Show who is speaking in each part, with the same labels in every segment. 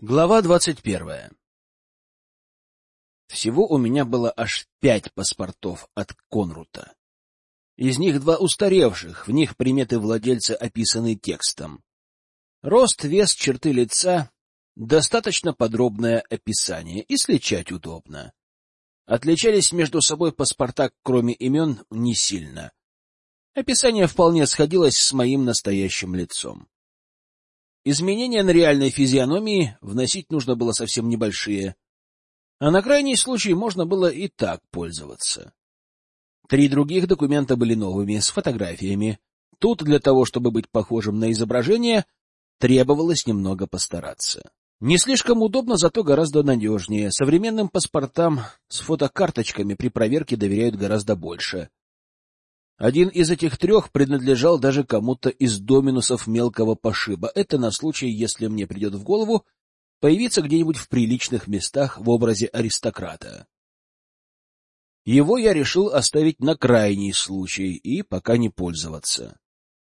Speaker 1: Глава 21. Всего у меня было аж 5 паспортов от Конрута. Из них 2 устаревших, в них приметы владельца описаны текстом. Рост, вес, черты лица, достаточно подробное описание, и сличать удобно. Отличались между собой паспорта, кроме имен, не сильно. Описание вполне сходилось с моим настоящим лицом. Изменения на реальной физиономии вносить нужно было совсем небольшие, а на крайний случай можно было и так пользоваться. 3 других документа были новыми, с фотографиями. Тут для того, чтобы быть похожим на изображение, требовалось немного постараться. Не слишком удобно, зато гораздо надежнее. Современным паспортам с фотокарточками при проверке доверяют гораздо больше. Один из этих 3 принадлежал даже кому-то из доминусов мелкого пошиба. Это на случай, если мне придет в голову появиться где-нибудь в приличных местах в образе аристократа. Его я решил оставить на крайний случай и пока не пользоваться.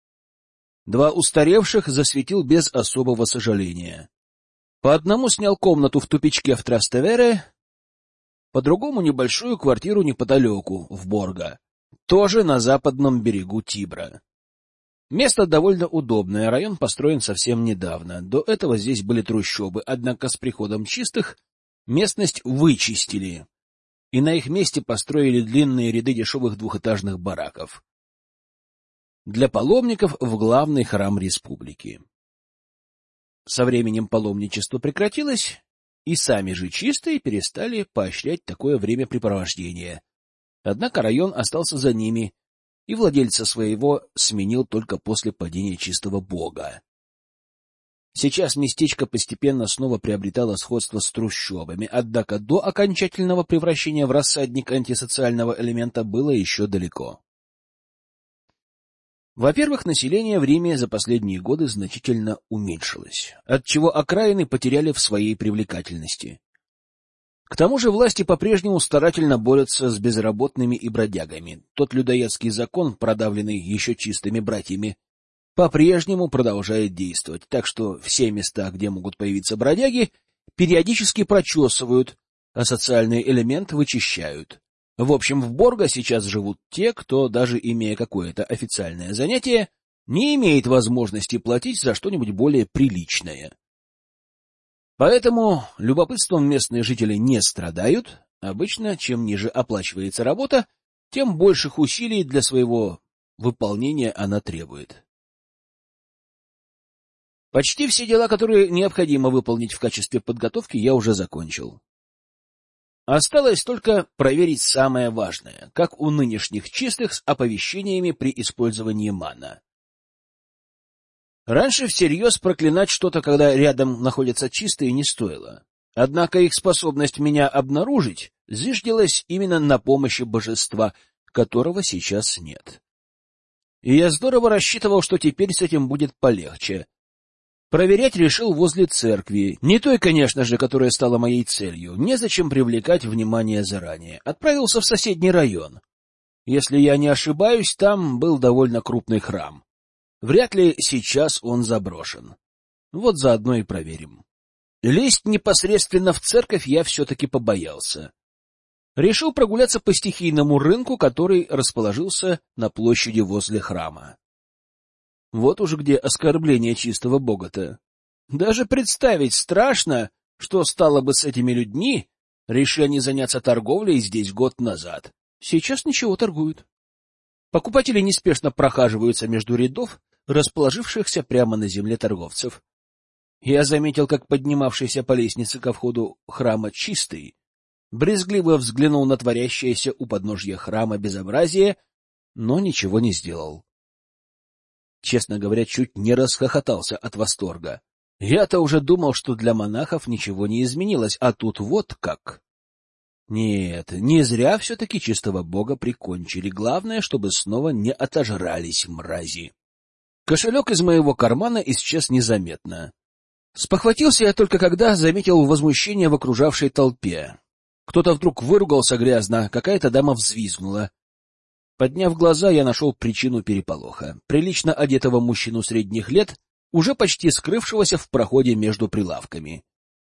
Speaker 1: 2 устаревших засветил без особого сожаления. По одному снял комнату в тупичке в Трастевере, по другому небольшую квартиру неподалеку, в Борго. Тоже на западном берегу Тибра. Место довольно удобное, район построен совсем недавно. До этого здесь были трущобы, однако с приходом чистых местность вычистили, и на их месте построили длинные ряды дешевых двухэтажных бараков для паломников в главный храм республики. Со временем паломничество прекратилось, и сами же чистые перестали поощрять такое времяпрепровождение. Однако район остался за ними, и владельца своего сменил только после падения чистого бога. Сейчас местечко постепенно снова приобретало сходство с трущобами, однако до окончательного превращения в рассадник антисоциального элемента было еще далеко. Во-первых, население в Риме за последние годы значительно уменьшилось, отчего окраины потеряли в своей привлекательности. К тому же власти по-прежнему старательно борются с безработными и бродягами. Тот людоедский закон, продавленный еще чистыми братьями, по-прежнему продолжает действовать, так что все места, где могут появиться бродяги, периодически прочесывают, а социальный элемент вычищают. В общем, в Борго сейчас живут те, кто, даже имея какое-то официальное занятие, не имеет возможности платить за что-нибудь более приличное. Поэтому любопытством местные жители не страдают. Обычно, чем ниже оплачивается работа, тем больших усилий для своего выполнения она требует. Почти все дела, которые необходимо выполнить в качестве подготовки, я уже закончил. Осталось только проверить самое важное, как у нынешних чистых с оповещениями при использовании мана. Раньше всерьез проклинать что-то, когда рядом находятся чистые, не стоило. Однако их способность меня обнаружить зиждилась именно на помощи божества, которого сейчас нет. И я здорово рассчитывал, что теперь с этим будет полегче. Проверять решил возле церкви, не той, конечно же, которая стала моей целью. Незачем привлекать внимание заранее. Отправился в соседний район. Если я не ошибаюсь, там был довольно крупный храм. Вряд ли сейчас он заброшен. Вот заодно и проверим. Лезть непосредственно в церковь я все-таки побоялся. Решил прогуляться по стихийному рынку, который расположился на площади возле храма. Вот уж где оскорбление чистого бога-то. Даже представить страшно, что стало бы с этими людьми, решили они заняться торговлей здесь год назад. Сейчас ничего, торгуют. Покупатели неспешно прохаживаются между рядов, расположившихся прямо на земле торговцев. Я заметил, как поднимавшийся по лестнице ко входу храма чистый брезгливо взглянул на творящееся у подножья храма безобразие, но ничего не сделал. Честно говоря, чуть не расхохотался от восторга. Я-то уже думал, что для монахов ничего не изменилось, а тут вот как. Нет, не зря все-таки чистого бога прикончили. Главное, чтобы снова не отожрались мрази. Кошелек из моего кармана исчез незаметно. Спохватился я только когда заметил возмущение в окружавшей толпе. Кто-то вдруг выругался грязно, какая-то дама взвизгнула. Подняв глаза, я нашел причину переполоха. Прилично одетого мужчину средних лет, уже почти скрывшегося в проходе между прилавками.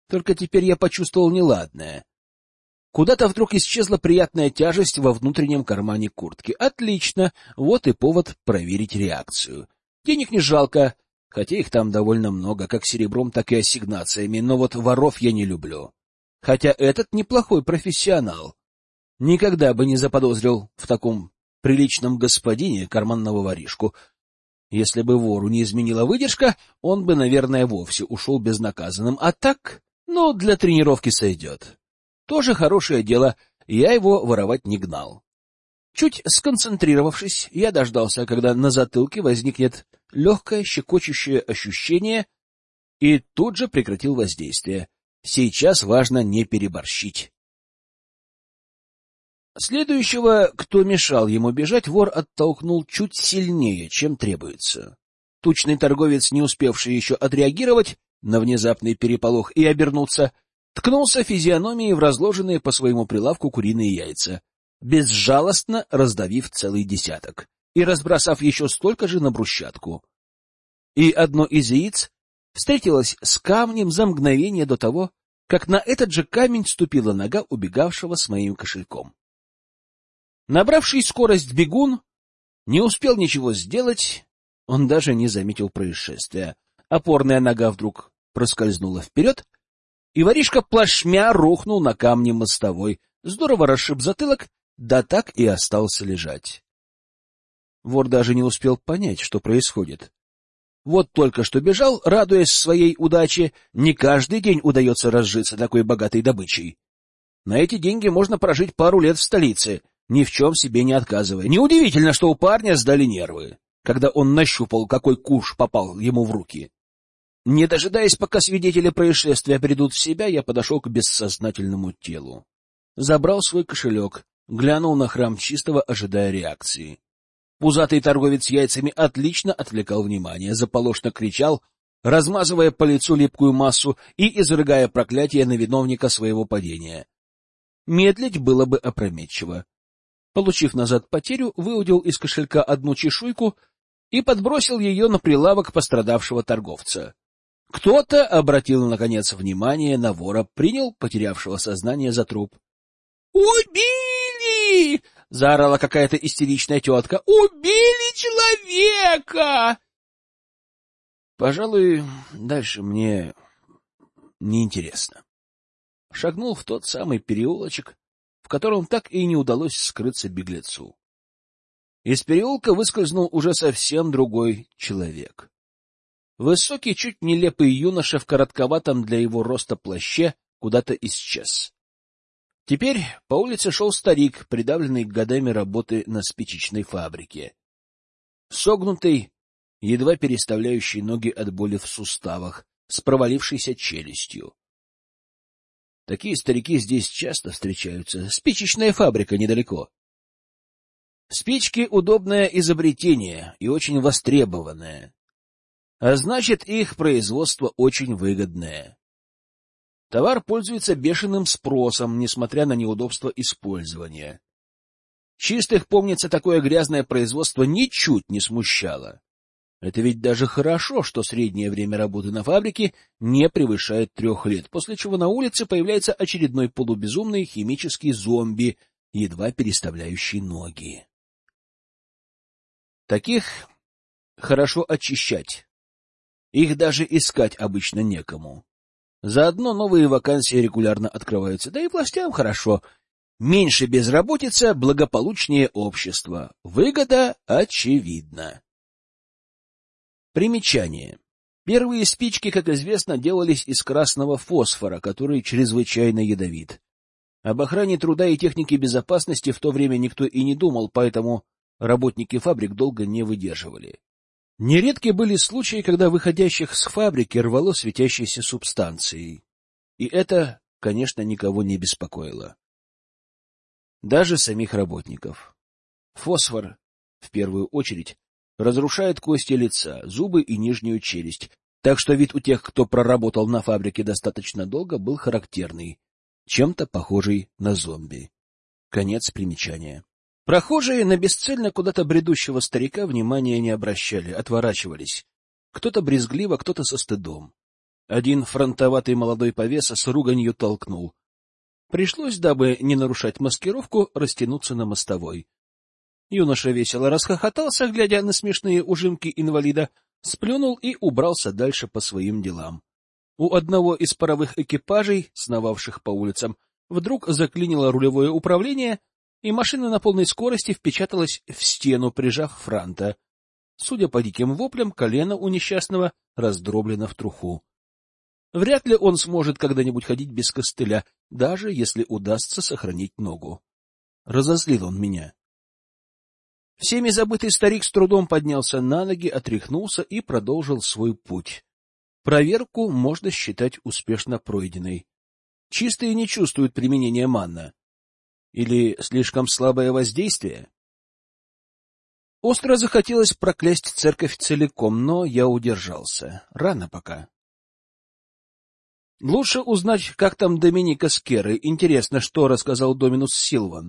Speaker 1: Только теперь я почувствовал неладное. Куда-то вдруг исчезла приятная тяжесть во внутреннем кармане куртки. Отлично, вот и повод проверить реакцию. Денег не жалко, хотя их там довольно много, как серебром, так и ассигнациями, но вот воров я не люблю. Хотя этот неплохой профессионал. Никогда бы не заподозрил в таком приличном господине карманного воришку. Если бы вору не изменила выдержка, он бы, наверное, вовсе ушел безнаказанным. А так, ну, для тренировки сойдет. Тоже хорошее дело, я его воровать не гнал. Чуть сконцентрировавшись, я дождался, когда на затылке возникнет легкое щекочущее ощущение, и тут же прекратил воздействие. Сейчас важно не переборщить. Следующего, кто мешал ему бежать, вор оттолкнул чуть сильнее, чем требуется. Тучный торговец, не успевший еще отреагировать на внезапный переполох и обернуться, ткнулся физиономией в разложенные по своему прилавку куриные яйца, безжалостно раздавив целый десяток и разбросав еще столько же на брусчатку. И одно из яиц встретилось с камнем за мгновение до того, как на этот же камень ступила нога убегавшего с моим кошельком. Набравший скорость бегун не успел ничего сделать, он даже не заметил происшествия. Опорная нога вдруг проскользнула вперед, и воришка плашмя рухнул на камне мостовой, здорово расшиб затылок, да так и остался лежать. Вор даже не успел понять, что происходит. Вот только что бежал, радуясь своей удаче, не каждый день удается разжиться такой богатой добычей. На эти деньги можно прожить пару лет в столице, ни в чем себе не отказывая. Неудивительно, что у парня сдали нервы, когда он нащупал, какой куш попал ему в руки. Не дожидаясь, пока свидетели происшествия придут в себя, я подошел к бессознательному телу. Забрал свой кошелек, глянул на храм чистого, ожидая реакции. Пузатый торговец яйцами отлично отвлекал внимание, заполошно кричал, размазывая по лицу липкую массу и изрыгая проклятие на виновника своего падения. Медлить было бы опрометчиво. Получив назад потерю, выудил из кошелька одну чешуйку и подбросил ее на прилавок пострадавшего торговца. Кто-то обратил, наконец, внимание на вора, принял потерявшего сознание за труп. «Убили!» — заорала какая-то истеричная тетка. «Убили человека!» Пожалуй, дальше мне неинтересно. Шагнул в тот самый переулочек, в котором так и не удалось скрыться беглецу. Из переулка выскользнул уже совсем другой человек. Высокий, чуть нелепый юноша в коротковатом для его роста плаще куда-то исчез. Теперь по улице шел старик, придавленный годами работы на спичечной фабрике. Согнутый, едва переставляющий ноги от боли в суставах, с провалившейся челюстью. Такие старики здесь часто встречаются. Спичечная фабрика недалеко. Спички — удобное изобретение и очень востребованное. А значит, их производство очень выгодное. Товар пользуется бешеным спросом, несмотря на неудобство использования. Чистых, помнится, такое грязное производство ничуть не смущало. Это ведь даже хорошо, что среднее время работы на фабрике не превышает 3 лет, после чего на улице появляется очередной полубезумный химический зомби, едва переставляющий ноги. Таких хорошо очищать. Их даже искать обычно некому. Заодно новые вакансии регулярно открываются, да и властям хорошо. Меньше безработица, благополучнее общество. Выгода очевидна. Примечание. Первые спички, как известно, делались из красного фосфора, который чрезвычайно ядовит. Об охране труда и технике безопасности в то время никто и не думал, поэтому работники фабрик долго не выдерживали. Нередки были случаи, когда выходящих с фабрики рвало светящейся субстанцией. И это, конечно, никого не беспокоило. Даже самих работников. Фосфор, в первую очередь, разрушает кости лица, зубы и нижнюю челюсть, так что вид у тех, кто проработал на фабрике достаточно долго, был характерный, чем-то похожий на зомби. Конец примечания. Прохожие на бесцельно куда-то бредущего старика внимания не обращали, отворачивались. Кто-то брезгливо, кто-то со стыдом. Один фронтоватый молодой повеса с руганью толкнул. Пришлось, дабы не нарушать маскировку, растянуться на мостовой. Юноша весело расхохотался, глядя на смешные ужимки инвалида, сплюнул и убрался дальше по своим делам. У одного из паровых экипажей, сновавших по улицам, вдруг заклинило рулевое управление, и машина на полной скорости впечаталась в стену, прижав франта. Судя по диким воплям, колено у несчастного раздроблено в труху. Вряд ли он сможет когда-нибудь ходить без костыля, даже если удастся сохранить ногу. Разозлил он меня. Всеми забытый старик с трудом поднялся на ноги, отряхнулся и продолжил свой путь. Проверку можно считать успешно пройденной. Чистые не чувствуют применения манна. Или слишком слабое воздействие? Остро захотелось проклясть церковь целиком, но я удержался. Рано пока. Лучше узнать, как там Доминика с Керой. Интересно, что рассказал Доминус Силван.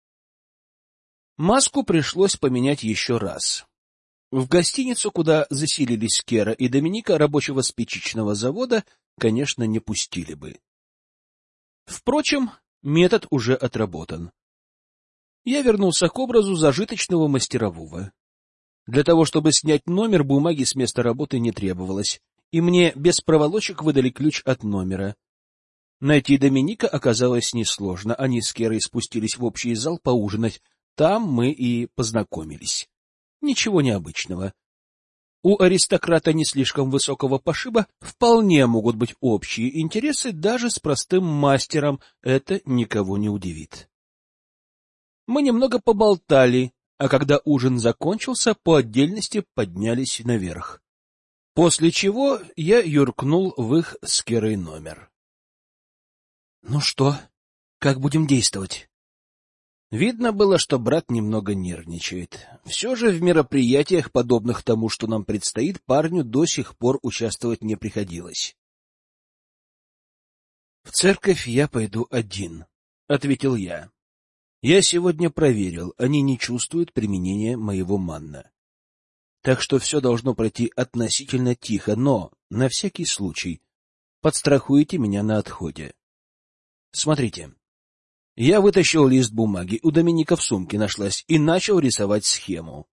Speaker 1: Маску пришлось поменять еще раз. В гостиницу, куда заселились Кера и Доминика, рабочего спичечного завода, конечно, не пустили бы. Впрочем, метод уже отработан. Я вернулся к образу зажиточного мастерового. Для того, чтобы снять номер, бумаги с места работы не требовалось, и мне без проволочек выдали ключ от номера. Найти Доминика оказалось несложно. Они с Керой спустились в общий зал поужинать. Там мы и познакомились. Ничего необычного. У аристократа не слишком высокого пошиба вполне могут быть общие интересы даже с простым мастером. Это никого не удивит. Мы немного поболтали, а когда ужин закончился, по отдельности поднялись наверх. После чего я юркнул в их с Керой номер. — Ну что, как будем действовать? Видно было, что брат немного нервничает. Все же в мероприятиях, подобных тому, что нам предстоит, парню до сих пор участвовать не приходилось. — В церковь я пойду один, — ответил я. Я сегодня проверил, они не чувствуют применения моего манна. Так что все должно пройти относительно тихо, но, на всякий случай, подстрахуйте меня на отходе. Смотрите. Я вытащил лист бумаги, у Доминика в сумке нашлась, и начал рисовать схему.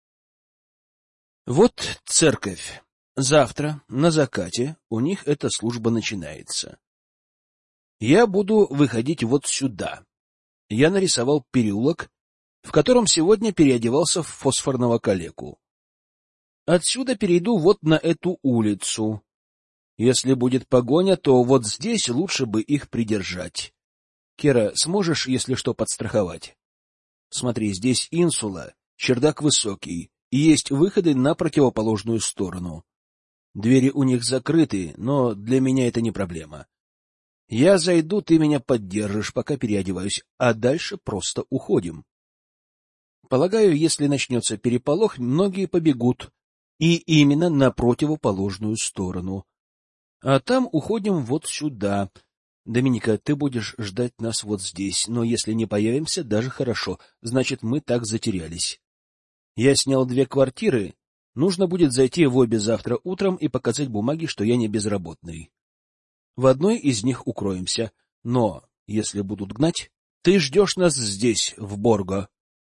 Speaker 1: Вот церковь. Завтра, на закате, у них эта служба начинается. Я буду выходить вот сюда. Я нарисовал переулок, в котором сегодня переодевался в фосфорного калеку. Отсюда перейду вот на эту улицу. Если будет погоня, то вот здесь лучше бы их придержать. Кера, сможешь, если что, подстраховать? Смотри, здесь инсула, чердак высокий, и есть выходы на противоположную сторону. Двери у них закрыты, но для меня это не проблема. Я зайду, ты меня поддержишь, пока переодеваюсь, а дальше просто уходим. Полагаю, если начнется переполох, многие побегут, и именно на противоположную сторону. А там уходим вот сюда. Доминика, ты будешь ждать нас вот здесь, но если не появимся, даже хорошо, значит, мы так затерялись. Я снял 2 квартиры, нужно будет зайти в обе завтра утром и показать бумаги, что я не безработный. В одной из них укроемся, но, если будут гнать, ты ждешь нас здесь, в Борго.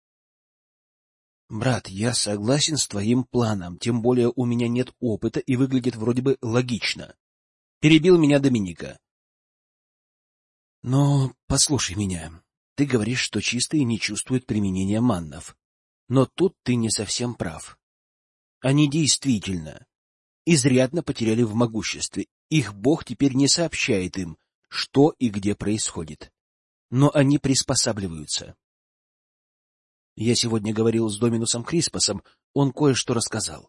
Speaker 1: Брат, я согласен с твоим планом, тем более у меня нет опыта и выглядит вроде бы логично. Перебил меня Доминика. Но послушай меня. Ты говоришь, что чистые не чувствуют применения маннов. Но тут ты не совсем прав. Они действительно изрядно потеряли в могуществе. Их бог теперь не сообщает им, что и где происходит. Но они приспосабливаются. Я сегодня говорил с Доминусом Криспосом, он кое-что рассказал.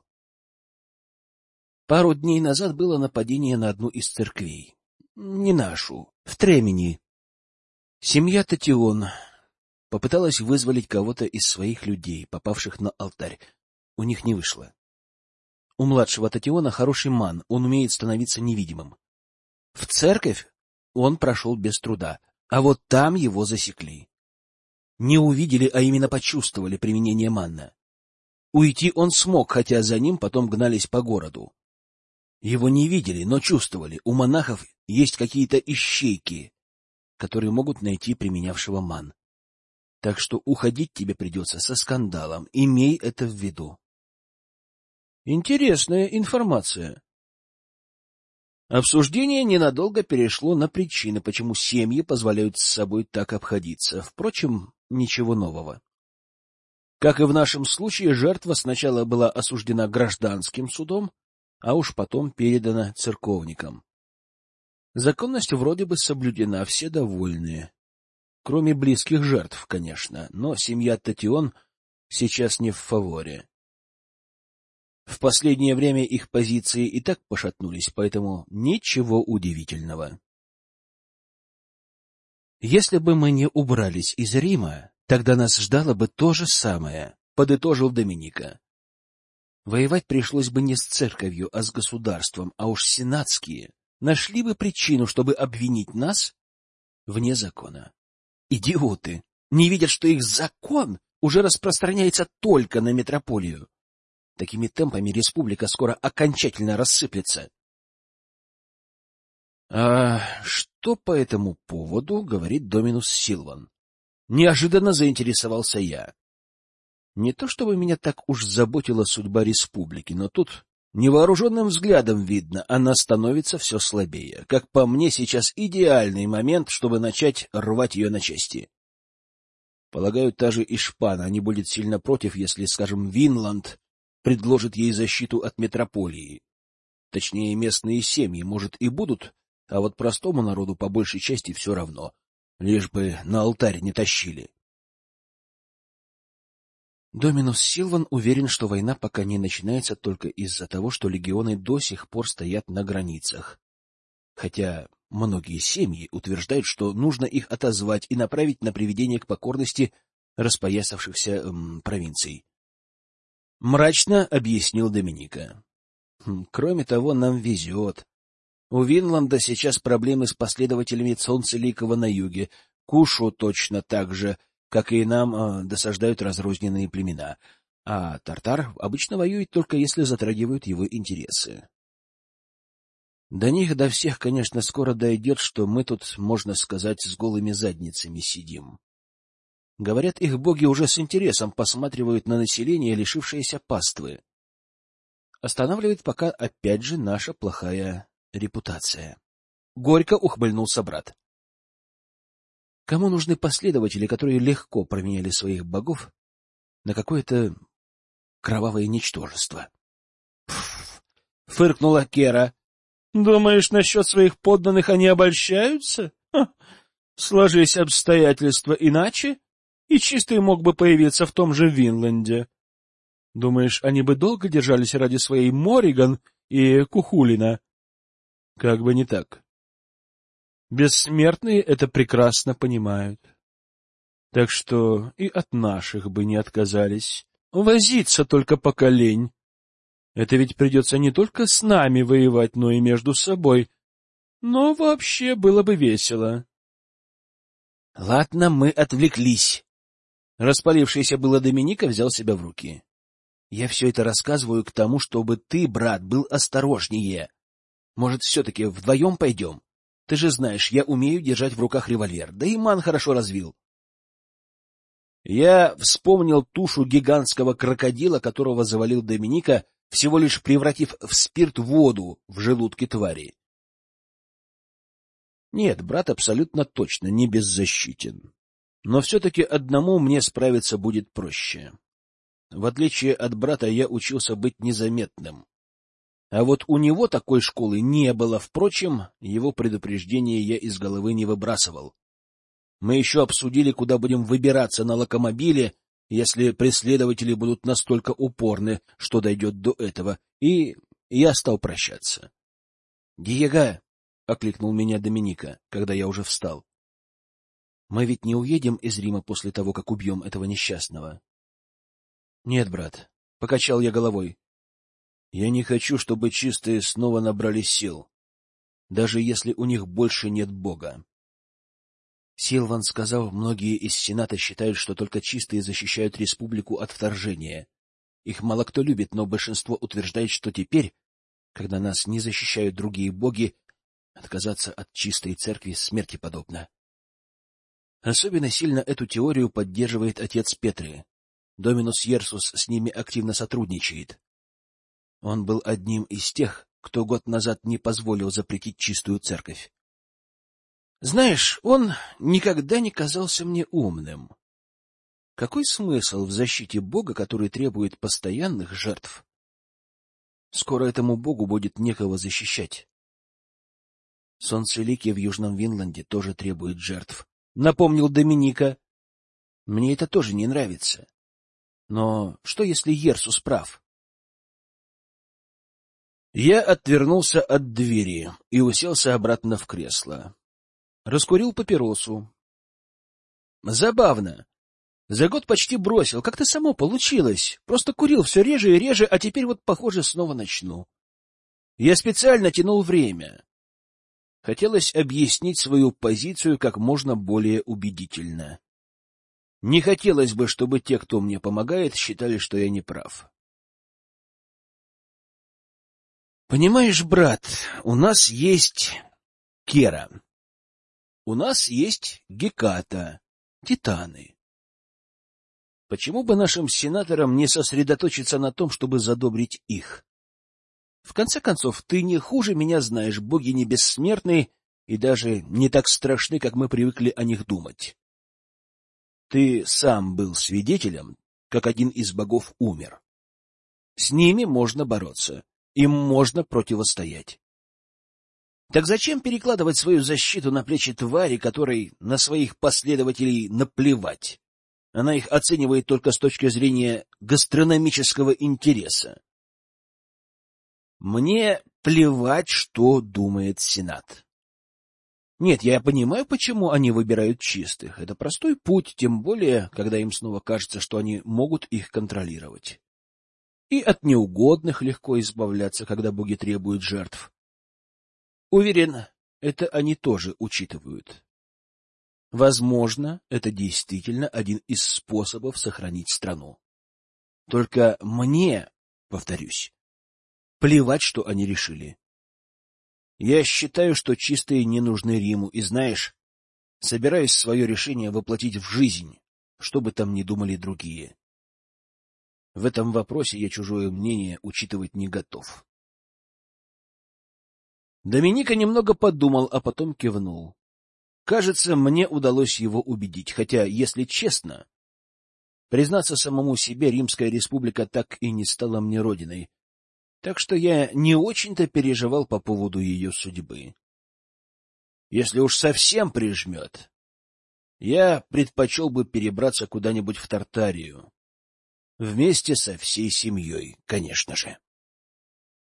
Speaker 1: Пару дней назад было нападение на одну из церквей. Не нашу, в Тремени. Семья Татион попыталась вызволить кого-то из своих людей, попавших на алтарь. У них не вышло. У младшего Татиона хороший ман, он умеет становиться невидимым. В церковь он прошел без труда, а вот там его засекли. Не увидели, а именно почувствовали применение манна. Уйти он смог, хотя за ним потом гнались по городу. Его не видели, но чувствовали. У монахов есть какие-то ищейки, которые могут найти применявшего ман. Так что уходить тебе придется со скандалом. Имей это в виду. Интересная информация. Обсуждение ненадолго перешло на причины, почему семьи позволяют с собой так обходиться. Впрочем, ничего нового. Как и в нашем случае, жертва сначала была осуждена гражданским судом, а уж потом передана церковникам. Законность вроде бы соблюдена, все довольны. Кроме близких жертв, конечно, но семья Татион сейчас не в фаворе. В последнее время их позиции и так пошатнулись, поэтому ничего удивительного. Если бы мы не убрались из Рима, тогда нас ждало бы то же самое, подытожил Доминика. Воевать пришлось бы не с церковью, а с государством, а уж сенатские нашли бы причину, чтобы обвинить нас вне закона. Идиоты! Не видят, что их закон уже распространяется только на метрополию. Такими темпами республика скоро окончательно рассыплется. — А что по этому поводу говорит Доминус Силван? Неожиданно заинтересовался я. Не то чтобы меня так уж заботила судьба республики, но тут невооруженным взглядом видно, она становится все слабее. Как по мне, сейчас идеальный момент, чтобы начать рвать ее на части. Полагаю, та же Ишпана не будет сильно против, если, скажем, Винланд предложит ей защиту от метрополии. Точнее, местные семьи, может, и будут, а вот простому народу по большей части все равно, лишь бы на алтарь не тащили. Доминус Силван уверен, что война пока не начинается только из-за того, что легионы до сих пор стоят на границах. Хотя многие семьи утверждают, что нужно их отозвать и направить на приведение к покорности распоясавшихся провинций. Мрачно объяснил Доминика. Кроме того, нам везет. У Винланда сейчас проблемы с последователями Солнцеликого на юге. Кушу точно так же, как и нам, досаждают разрозненные племена. А Тартар обычно воюет только если затрагивают его интересы. До них, до всех, конечно, скоро дойдет, что мы тут, можно сказать, с голыми задницами сидим. Говорят, их боги уже с интересом посматривают на население, лишившееся паствы. Останавливает пока, опять же, наша плохая репутация. Горько ухмыльнулся брат. Кому нужны последователи, которые легко променяли своих богов на какое-то кровавое ничтожество? — фыркнула Кера. — Думаешь, насчет своих подданных они обольщаются? Сложись обстоятельства иначе, и Чистый мог бы появиться в том же Винланде. Думаешь, они бы долго держались ради своей Мориган и Кухулина? Как бы не так. Бессмертные это прекрасно понимают. Так что и от наших бы не отказались. Возиться только пока лень. Это ведь придется не только с нами воевать, но и между собой. Но вообще было бы весело. Ладно, мы отвлеклись. Распалившийся было Доминика взял себя в руки. Я все это рассказываю к тому, чтобы ты, брат, был осторожнее. Может, все-таки вдвоем пойдем? Ты же знаешь, я умею держать в руках револьвер, да и ман хорошо развил. Я вспомнил тушу гигантского крокодила, которого завалил Доминика, всего лишь превратив в спирт воду в желудке твари. Нет, брат абсолютно точно не беззащитен. Но все-таки одному мне справиться будет проще. В отличие от брата, я учился быть незаметным. А вот у него такой школы не было. Впрочем, его предупреждение я из головы не выбрасывал. Мы еще обсудили, куда будем выбираться на локомобиле, если преследователи будут настолько упорны, что дойдет до этого, и я стал прощаться. — Диего! — окликнул меня Доминика, когда я уже встал. — Мы ведь не уедем из Рима после того, как убьем этого несчастного? — Нет, брат, — покачал я головой. Я не хочу, чтобы Чистые снова набрали сил, даже если у них больше нет Бога. Силван сказал, многие из Сената считают, что только Чистые защищают республику от вторжения. Их мало кто любит, но большинство утверждает, что теперь Когда нас не защищают другие боги, отказаться от чистой церкви смерти подобно. Особенно сильно эту теорию поддерживает отец Петри. Доминус Ерсус с ними активно сотрудничает. Он был одним из тех, кто год назад не позволил запретить чистую церковь. Знаешь, он никогда не казался мне умным. Какой смысл в защите бога, который требует постоянных жертв? Скоро этому богу будет некого защищать. Солнцеликий в Южном Винланде тоже требует жертв, напомнил Доминика. Мне это тоже не нравится. Но что, если Ерсус прав? Я отвернулся от двери и уселся обратно в кресло. Раскурил папиросу. Забавно. За год почти бросил. Как-то само получилось. Просто курил все реже и реже, а теперь вот, похоже, снова начну. Я специально тянул время. Хотелось объяснить свою позицию как можно более убедительно. Не хотелось бы, чтобы те, кто мне помогает, считали, что я не прав. Понимаешь, брат, у нас есть Кера. У нас есть Геката, Титаны. Почему бы нашим сенаторам не сосредоточиться на том, чтобы задобрить их? В конце концов, ты не хуже меня знаешь, боги не бессмертны и даже не так страшны, как мы привыкли о них думать. Ты сам был свидетелем, как один из богов умер. С ними можно бороться, им можно противостоять. Так зачем перекладывать свою защиту на плечи твари, которой на своих последователей наплевать? Она их оценивает только с точки зрения гастрономического интереса. Мне плевать, что думает Сенат. Нет, я понимаю, почему они выбирают чистых. Это простой путь, тем более, когда им снова кажется, что они могут их контролировать. И от неугодных легко избавляться, когда боги требуют жертв. Уверен, это они тоже учитывают. Возможно, это действительно один из способов сохранить страну. Только мне, повторюсь, плевать, что они решили. Я считаю, что чистые не нужны Риму, и, знаешь, собираюсь свое решение воплотить в жизнь, что бы там ни думали другие. В этом вопросе я чужое мнение учитывать не готов. Доминика немного подумал, а потом кивнул. Кажется, мне удалось его убедить, хотя, если честно, признаться самому себе, Римская республика так и не стала мне родиной, так что я не очень-то переживал по поводу ее судьбы. Если уж совсем прижмет, я предпочел бы перебраться куда-нибудь в Тартарию. Вместе со всей семьей, конечно же.